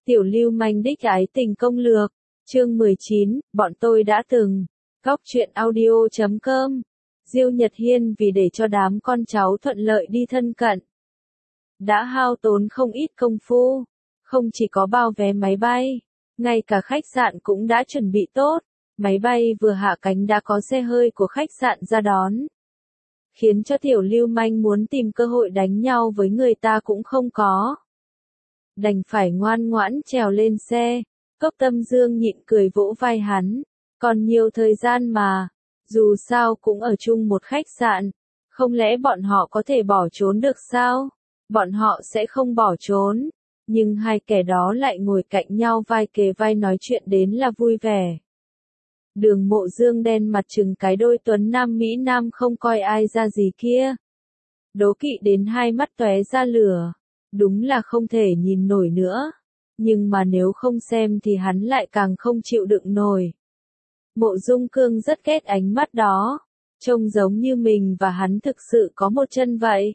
Tiểu lưu manh đích ái tình công lược, chương 19, bọn tôi đã từng. Góc truyện audio.com. Diêu Nhật Hiên vì để cho đám con cháu thuận lợi đi thân cận, đã hao tốn không ít công phu, không chỉ có bao vé máy bay, ngay cả khách sạn cũng đã chuẩn bị tốt, máy bay vừa hạ cánh đã có xe hơi của khách sạn ra đón. Khiến cho tiểu lưu manh muốn tìm cơ hội đánh nhau với người ta cũng không có. Đành phải ngoan ngoãn trèo lên xe, Cốc Tâm Dương nhịn cười vỗ vai hắn, còn nhiều thời gian mà, dù sao cũng ở chung một khách sạn, không lẽ bọn họ có thể bỏ trốn được sao? Bọn họ sẽ không bỏ trốn, nhưng hai kẻ đó lại ngồi cạnh nhau vai kề vai nói chuyện đến là vui vẻ. Đường Mộ Dương đen mặt trừng cái đôi tuấn nam Mỹ Nam không coi ai ra gì kia. Đố kỵ đến hai mắt tóe ra lửa, đúng là không thể nhìn nổi nữa, nhưng mà nếu không xem thì hắn lại càng không chịu đựng nổi. Mộ Dung Cương rất ghét ánh mắt đó, trông giống như mình và hắn thực sự có một chân vậy.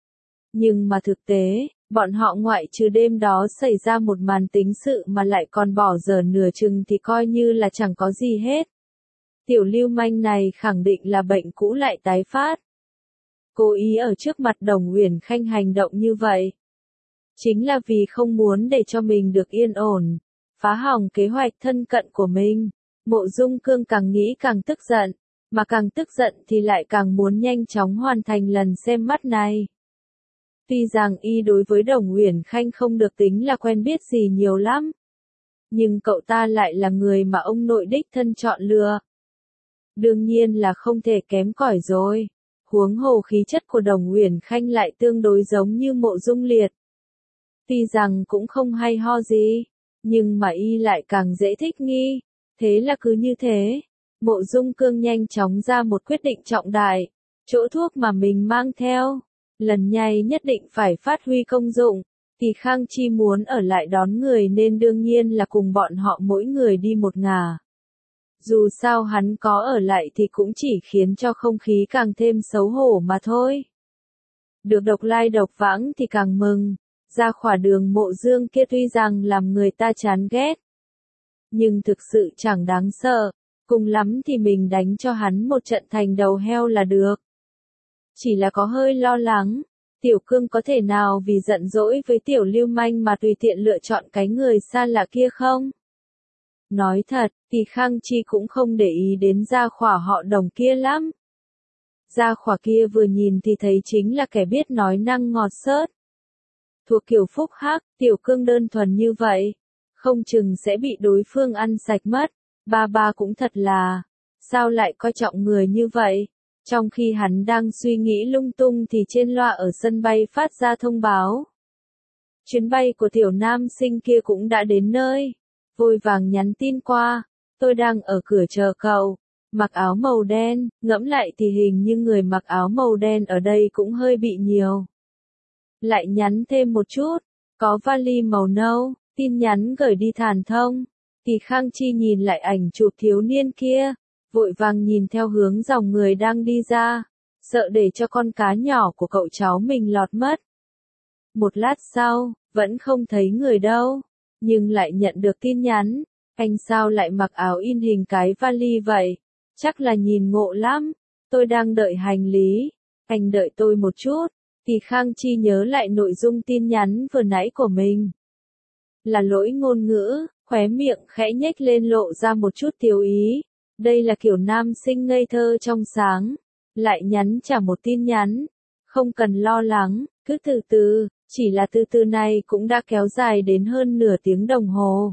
Nhưng mà thực tế, bọn họ ngoại trừ đêm đó xảy ra một màn tính sự mà lại còn bỏ dở nửa chừng thì coi như là chẳng có gì hết. Tiểu lưu manh này khẳng định là bệnh cũ lại tái phát. Cố ý ở trước mặt Đồng Uyển Khanh hành động như vậy, chính là vì không muốn để cho mình được yên ổn, phá hỏng kế hoạch thân cận của mình. Mộ Dung Cương càng nghĩ càng tức giận, mà càng tức giận thì lại càng muốn nhanh chóng hoàn thành lần xem mắt này. Tuy rằng y đối với Đồng Uyển Khanh không được tính là quen biết gì nhiều lắm, nhưng cậu ta lại là người mà ông nội đích thân chọn lựa. Đương nhiên là không thể kém cỏi rồi, huống hồ khí chất của Đồng Uyển Khanh lại tương đối giống như Mộ Dung Liệt. Tuy rằng cũng không hay ho gì, nhưng mà y lại càng dễ thích nghi, thế là cứ như thế. Mộ Dung Cương nhanh chóng ra một quyết định trọng đại, chỗ thuốc mà mình mang theo, lần này nhất định phải phát huy công dụng, thì Khang Chi muốn ở lại đón người nên đương nhiên là cùng bọn họ mỗi người đi một ngả. Dù sao hắn có ở lại thì cũng chỉ khiến cho không khí càng thêm xấu hổ mà thôi. Được độc lai độc vãng thì càng mừng, ra khỏi đường Mộ Dương kia tuy rằng làm người ta chán ghét, nhưng thực sự chẳng đáng sợ, cùng lắm thì mình đánh cho hắn một trận thành đầu heo là được. Chỉ là có hơi lo lắng, Tiểu Cương có thể nào vì giận dỗi với Tiểu lưu manh mà tùy tiện lựa chọn cái người xa lạ kia không? Nói thật, thì Khang Chi cũng không để ý đến gia khỏa họ Đồng kia lắm. Gia khỏa kia vừa nhìn thì thấy chính là kẻ biết nói năng ngọt xớt. Thuộc kiểu phúc hắc, Tiểu Cương đơn thuần như vậy, không chừng sẽ bị đối phương ăn sạch mất. Ba cũng thật là, sao lại coi trọng người như vậy? Trong khi hắn đang suy nghĩ lung tung thì trên loa ở sân bay phát ra thông báo. Chuyến bay của tiểu nam sinh kia cũng đã đến nơi. Vội vàng nhắn tin qua, tôi đang ở cửa chờ cậu, mặc áo màu đen, ngẫm lại thì hình như người mặc áo màu đen ở đây cũng hơi bị nhiều. Lại nhắn thêm một chút, có vali màu nâu, tin nhắn gửi đi Thản Thông. Thì Khang Chi nhìn lại ảnh chụp thiếu niên kia, vội vàng nhìn theo hướng dòng người đang đi ra, sợ để cho con cá nhỏ của cậu cháu mình lọt mất. Một lát sau, vẫn không thấy người đâu, nhưng lại nhận được tin nhắn, anh sao lại mặc áo in hình cái vali vậy, chắc là nhìn ngộ lắm, tôi đang đợi hành lý, anh đợi tôi một chút. Thì Khang Chi nhớ lại nội dung tin nhắn vừa nãy của mình. Là lỗi ngôn ngữ, khóe miệng khẽ nhếch lên lộ ra một chút thiếu ý. Đây là kiểu nam sinh ngây thơ trong sáng. Lại nhắn trả một tin nhắn. Không cần lo lắng, cứ từ từ, chỉ là từ từ này cũng đã kéo dài đến hơn nửa tiếng đồng hồ.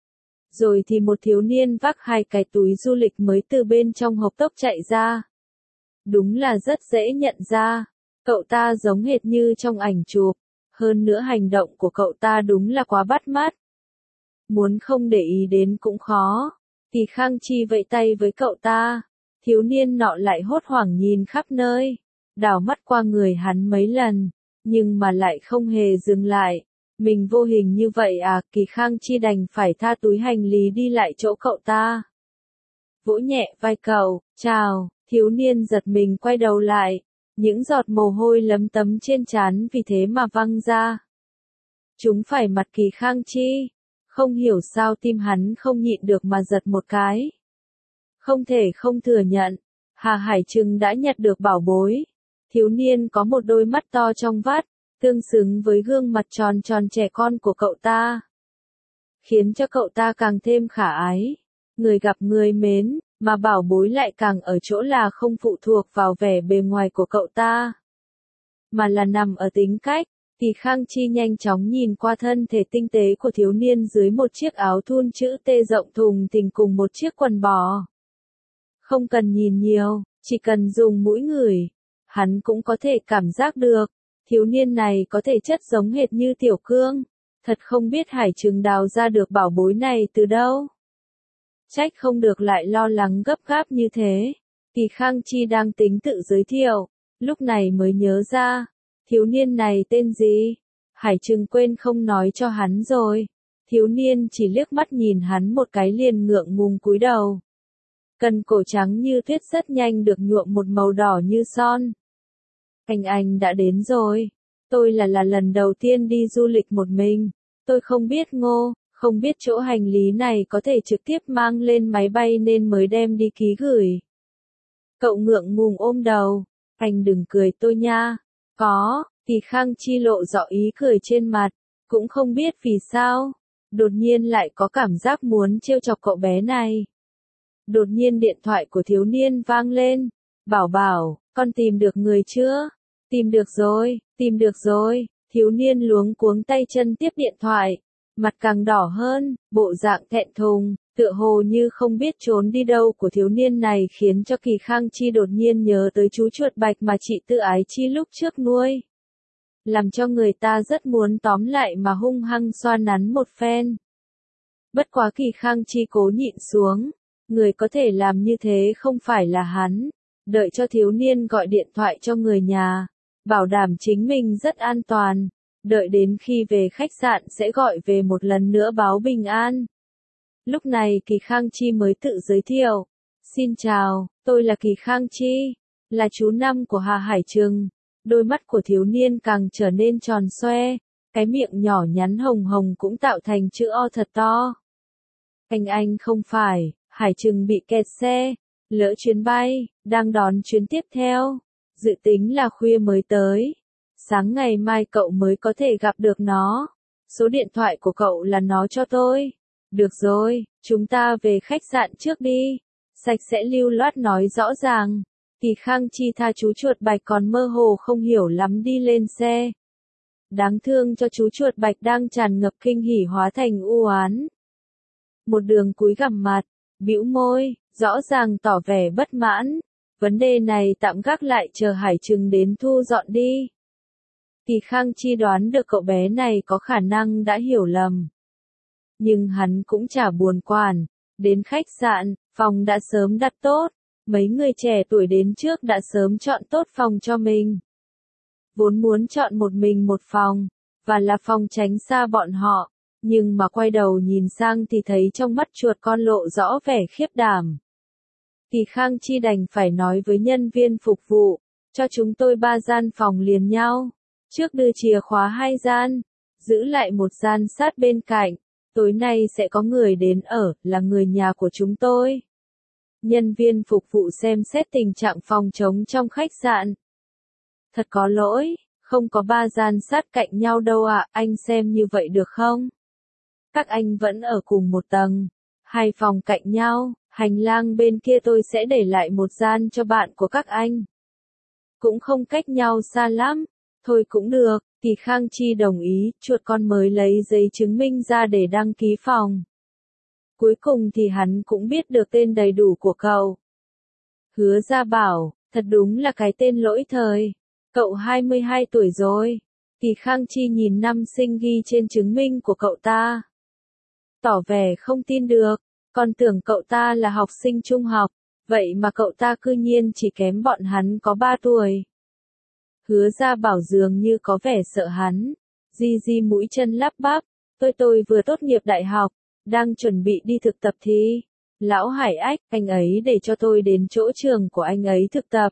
Rồi thì một thiếu niên vác hai cái túi du lịch mới từ bên trong hộp tốc chạy ra. Đúng là rất dễ nhận ra. Cậu ta giống hệt như trong ảnh chụp, hơn nữa hành động của cậu ta đúng là quá bắt mắt. Muốn không để ý đến cũng khó, thì Khang Chi vẫy tay với cậu ta, thiếu niên nọ lại hốt hoảng nhìn khắp nơi, đảo mắt qua người hắn mấy lần, nhưng mà lại không hề dừng lại. Mình vô hình như vậy à, Kỳ Khang Chi đành phải tha túi hành lý đi lại chỗ cậu ta. Vỗ nhẹ vai cậu, chào, thiếu niên giật mình quay đầu lại. Những giọt mồ hôi lấm tấm trên trán vì thế mà văng ra. Chúng phải mặt Kỳ Khang Chi. Không hiểu sao tim hắn không nhịn được mà giật một cái. Không thể không thừa nhận, Hà Hải Trừng đã nhặt được bảo bối. Thiếu niên có một đôi mắt to trong vắt, tương xứng với gương mặt tròn tròn trẻ con của cậu ta. Khiến cho cậu ta càng thêm khả ái. Người gặp người mến, mà bảo bối lại càng ở chỗ là không phụ thuộc vào vẻ bề ngoài của cậu ta, mà là nằm ở tính cách. Kỳ Khang Chi nhanh chóng nhìn qua thân thể tinh tế của thiếu niên dưới một chiếc áo thun chữ T rộng thùng thình cùng một chiếc quần bò. Không cần nhìn nhiều, chỉ cần dùng mũi ngửi, hắn cũng có thể cảm giác được, thiếu niên này có thể chất giống hệt như Tiểu Cương. Thật không biết Hải Trừng đào ra được bảo bối này từ đâu. Trách không được lại lo lắng gấp gáp như thế. Kỳ Khang Chi đang tính tự giới thiệu, lúc này mới nhớ ra, thiếu niên này tên gì? Hải Trừng quên không nói cho hắn rồi. Thiếu niên chỉ liếc mắt nhìn hắn một cái liền ngượng ngùng cúi đầu. Cần cổ trắng như tuyết rất nhanh được nhuộm một màu đỏ như son. Anh đã đến rồi. Tôi là lần đầu tiên đi du lịch một mình. Tôi không biết không biết chỗ hành lý này có thể trực tiếp mang lên máy bay nên mới đem đi ký gửi. Cậu ngượng ngùng ôm đầu. Anh đừng cười tôi nha. Có, Kỳ Khang Chi lộ rõ ý cười trên mặt. Cũng không biết vì sao. Đột nhiên lại có cảm giác muốn trêu chọc cậu bé này. Đột nhiên điện thoại của thiếu niên vang lên. Bảo, con tìm được người chưa? Tìm được rồi. Thiếu niên luống cuống tay chân tiếp điện thoại. Mặt càng đỏ hơn, bộ dạng thẹn thùng, tựa hồ như không biết trốn đi đâu của thiếu niên này khiến cho Kỳ Khang Chi đột nhiên nhớ tới chú chuột bạch mà chị Tư Ái Chi lúc trước nuôi. Làm cho người ta rất muốn tóm lại mà hung hăng xoa nắn một phen. Bất quá Kỳ Khang Chi cố nhịn xuống. Người có thể làm như thế không phải là hắn. Đợi cho thiếu niên gọi điện thoại cho người nhà. Bảo đảm chính mình rất an toàn. Đợi đến khi về khách sạn sẽ gọi về một lần nữa báo bình an. Lúc này Kỳ Khang Chi mới tự giới thiệu. Xin chào, tôi là Kỳ Khang Chi. Là chú năm của Hà Hải Trừng. Đôi mắt của thiếu niên càng trở nên tròn xoe. Cái miệng nhỏ nhắn hồng hồng cũng tạo thành chữ O thật to. Anh không phải. Hải Trừng bị kẹt xe, lỡ chuyến bay, đang đón chuyến tiếp theo. Dự tính là khuya mới tới. Sáng ngày mai cậu mới có thể gặp được nó. Số điện thoại của cậu là nó cho tôi. Được rồi, chúng ta về khách sạn trước đi. Sạch sẽ lưu loát nói rõ ràng. Kỳ Khang Chi tha chú chuột bạch còn mơ hồ không hiểu lắm đi lên xe. Đáng thương cho chú chuột bạch đang tràn ngập kinh hỉ hóa thành u oán. Một đường cúi gằm mặt. Bĩu môi, rõ ràng tỏ vẻ bất mãn. Vấn đề này tạm gác lại chờ Hải Trừng đến thu dọn đi. Kỳ Khang Chi đoán được cậu bé này có khả năng đã hiểu lầm. Nhưng hắn cũng chả buồn quản. Đến khách sạn, phòng đã sớm đặt tốt. Mấy người trẻ tuổi đến trước đã sớm chọn tốt phòng cho mình. Vốn muốn chọn một mình một phòng, và là phòng tránh xa bọn họ. Nhưng mà quay đầu nhìn sang thì thấy trong mắt chuột con lộ rõ vẻ khiếp đảm. Kỳ Khang Chi đành phải nói với nhân viên phục vụ, cho chúng tôi 3 gian phòng liền nhau. Trước đưa chìa khóa 2 gian, giữ lại một gian sát bên cạnh. Tối nay sẽ có người đến ở, là người nhà của chúng tôi. Nhân viên phục vụ xem xét tình trạng phòng trống trong khách sạn. Thật có lỗi, không có 3 gian sát cạnh nhau đâu ạ, anh xem như vậy được không? Các anh vẫn ở cùng một tầng, 2 phòng cạnh nhau, hành lang bên kia tôi sẽ để lại một gian cho bạn của các anh. Cũng không cách nhau xa lắm, thôi cũng được, Kỳ Khang Chi đồng ý, chuột con mới lấy giấy chứng minh ra để đăng ký phòng. Cuối cùng thì hắn cũng biết được tên đầy đủ của cậu. Hứa Gia Bảo, thật đúng là cái tên lỗi thời. Cậu 22 tuổi rồi. Kỳ Khang Chi nhìn năm sinh ghi trên chứng minh của cậu ta. Tỏ vẻ không tin được, còn tưởng cậu ta là học sinh trung học, vậy mà cậu ta cư nhiên chỉ kém bọn hắn có 3 tuổi. Hứa Gia Bảo dường như có vẻ sợ hắn, di mũi chân lắp bắp, tôi vừa tốt nghiệp đại học, đang chuẩn bị đi thực tập thì, Lão Hải ách, anh ấy để cho tôi đến chỗ trường của anh ấy thực tập.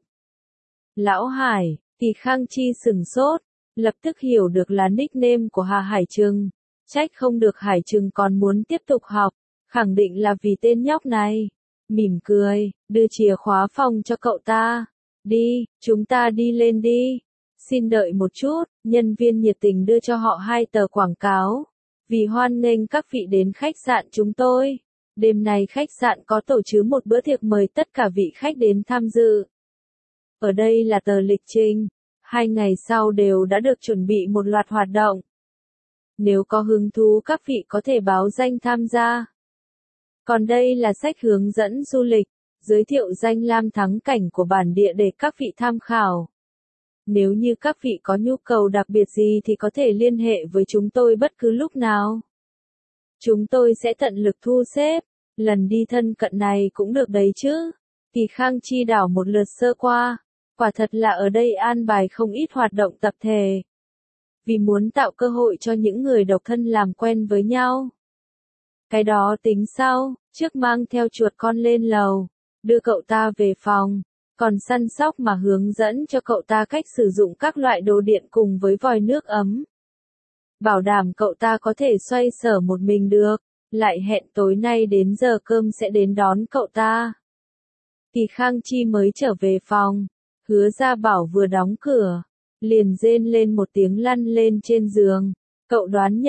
Lão Hải, Kỳ Khang Chi sửng sốt, lập tức hiểu được là nickname của Hà Hải Trừng. Trách không được Hải Trừng còn muốn tiếp tục học, khẳng định là vì tên nhóc này. Mỉm cười, đưa chìa khóa phòng cho cậu ta. Đi, chúng ta đi lên đi. Xin đợi một chút, nhân viên nhiệt tình đưa cho họ 2 tờ quảng cáo. Vì hoan nghênh các vị đến khách sạn chúng tôi. Đêm nay khách sạn có tổ chức một bữa tiệc mời tất cả vị khách đến tham dự. Ở đây là tờ lịch trình. 2 ngày sau đều đã được chuẩn bị một loạt hoạt động. Nếu có hứng thú các vị có thể báo danh tham gia. Còn đây là sách hướng dẫn du lịch, giới thiệu danh lam thắng cảnh của bản địa để các vị tham khảo. Nếu như các vị có nhu cầu đặc biệt gì thì có thể liên hệ với chúng tôi bất cứ lúc nào. Chúng tôi sẽ tận lực thu xếp, lần đi thân cận này cũng được đấy chứ. Kỳ Khang chi đảo một lượt sơ qua, quả thật là ở đây an bài không ít hoạt động tập thể. Vì muốn tạo cơ hội cho những người độc thân làm quen với nhau. Cái đó tính sau, trước mang theo chuột con lên lầu, đưa cậu ta về phòng, còn săn sóc mà hướng dẫn cho cậu ta cách sử dụng các loại đồ điện cùng với vòi nước ấm. Bảo đảm cậu ta có thể xoay sở một mình được, lại hẹn tối nay đến giờ cơm sẽ đến đón cậu ta. Kỳ Khang Chi mới trở về phòng, Hứa Gia Bảo vừa đóng cửa, liền rên lên một tiếng lăn lên trên giường. Cậu đoán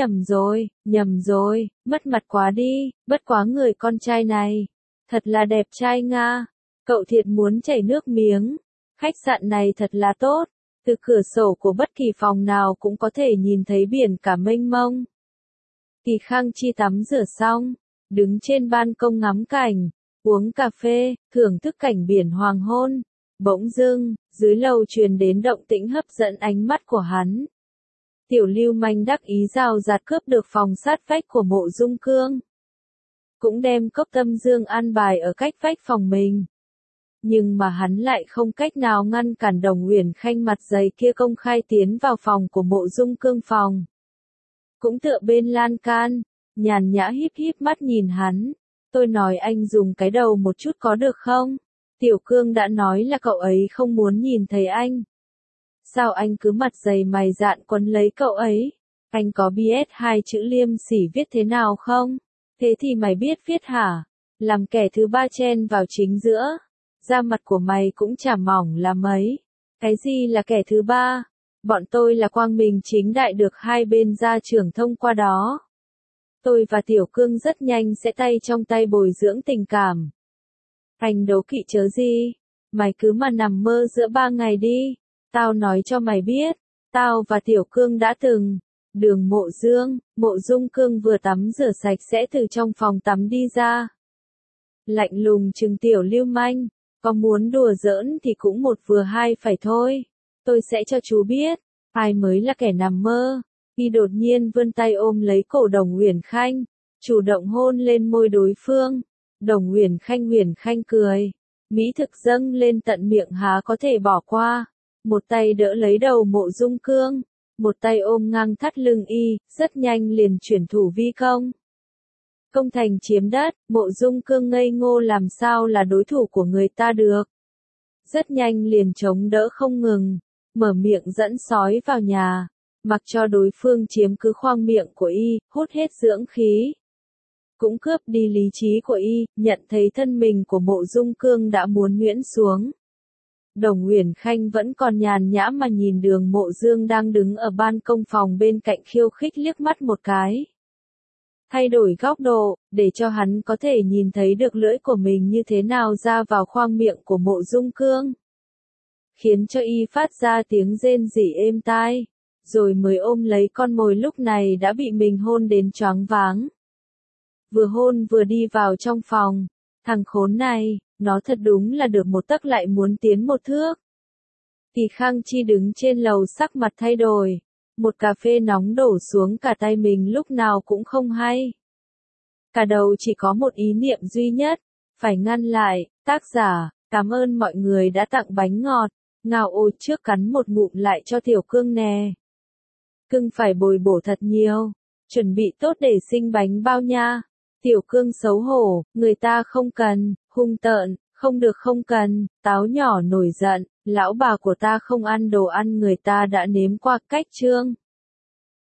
nhầm rồi, mất mặt quá đi, bất quá người con trai này. Thật là đẹp trai nga, cậu thiệt muốn chảy nước miếng. Khách sạn này thật là tốt, từ cửa sổ của bất kỳ phòng nào cũng có thể nhìn thấy biển cả mênh mông. Kỳ Khang Chi tắm rửa xong, đứng trên ban công ngắm cảnh, uống cà phê, thưởng thức cảnh biển hoàng hôn. Bỗng dưng, dưới lầu truyền đến động tĩnh hấp dẫn ánh mắt của hắn. Tiểu lưu manh đắc ý rào rạt cướp được phòng sát vách của Mộ Dung Cương. Cũng đem cốc tâm dương an bài ở cách vách phòng mình. Nhưng mà hắn lại không cách nào ngăn cản Đồng Uyển Khanh mặt dày kia công khai tiến vào phòng của Mộ Dung Cương phòng. Cũng tựa bên lan can, nhàn nhã híp híp mắt nhìn hắn. Tôi nói anh dùng cái đầu một chút có được không? Tiểu Cương đã nói là cậu ấy không muốn nhìn thấy anh. Sao anh cứ mặt dày mày dạn quấn lấy cậu ấy? Anh có biết 2 chữ liêm sỉ viết thế nào không? Thế thì mày biết viết hả? Làm kẻ thứ ba chen vào chính giữa. Da mặt của mày cũng chả mỏng là mấy. Cái gì là kẻ thứ ba? Bọn tôi là quang minh chính đại được hai bên gia trưởng thông qua đó. Tôi và Tiểu Cương rất nhanh sẽ tay trong tay bồi dưỡng tình cảm. Anh đố kỵ chớ gì? Mày cứ mà nằm mơ giữa 3 ngày đi. Tao nói cho mày biết, tao và Tiểu Cương đã từng. Đường Mộ Dung Cương vừa tắm rửa sạch sẽ từ trong phòng tắm đi ra. Lạnh lùng trừng Tiểu lưu manh, có muốn đùa giỡn thì cũng một vừa hai phải thôi. Tôi sẽ cho chú biết, ai mới là kẻ nằm mơ. Y đột nhiên vươn tay ôm lấy cổ Đồng Uyển Khanh, chủ động hôn lên môi đối phương. Đồng Uyển Khanh cười, mỹ thực dâng lên tận miệng há có thể bỏ qua. Một tay đỡ lấy đầu Mộ Dung Cương, một tay ôm ngang thắt lưng y, rất nhanh liền chuyển thủ vi công. Công thành chiếm đất, Mộ Dung Cương ngây ngô làm sao là đối thủ của người ta được. Rất nhanh liền chống đỡ không ngừng, mở miệng dẫn sói vào nhà, mặc cho đối phương chiếm cứ khoang miệng của y, hút hết dưỡng khí. Cũng cướp đi lý trí của y, nhận thấy thân mình của Mộ Dung Cương đã muốn nhuyễn xuống. Đồng Uyển Khanh vẫn còn nhàn nhã mà nhìn Đường Mộ Dương đang đứng ở ban công phòng bên cạnh khiêu khích liếc mắt một cái. Thay đổi góc độ, để cho hắn có thể nhìn thấy được lưỡi của mình như thế nào ra vào khoang miệng của Mộ Dung Cương. Khiến cho y phát ra tiếng rên rỉ êm tai, rồi mới ôm lấy con mồi lúc này đã bị mình hôn đến choáng váng. Vừa hôn vừa đi vào trong phòng, thằng khốn này, nó thật đúng là được một tấc lại muốn tiến một thước. Kỳ Khang Chi đứng trên lầu sắc mặt thay đổi, một cà phê nóng đổ xuống cả tay mình lúc nào cũng không hay. Cả đầu chỉ có một ý niệm duy nhất, phải ngăn lại. Tác giả, cảm ơn mọi người đã tặng bánh ngọt, ngào ôi trước cắn một ngụm lại cho Tiểu Cương nè. Cưng phải bồi bổ thật nhiều, chuẩn bị tốt để sinh bánh bao nha. Tiểu Cương xấu hổ, người ta không cần, hung tợn, không cần, táo nhỏ nổi giận, lão bà của ta không ăn đồ ăn người ta đã nếm qua cách chương.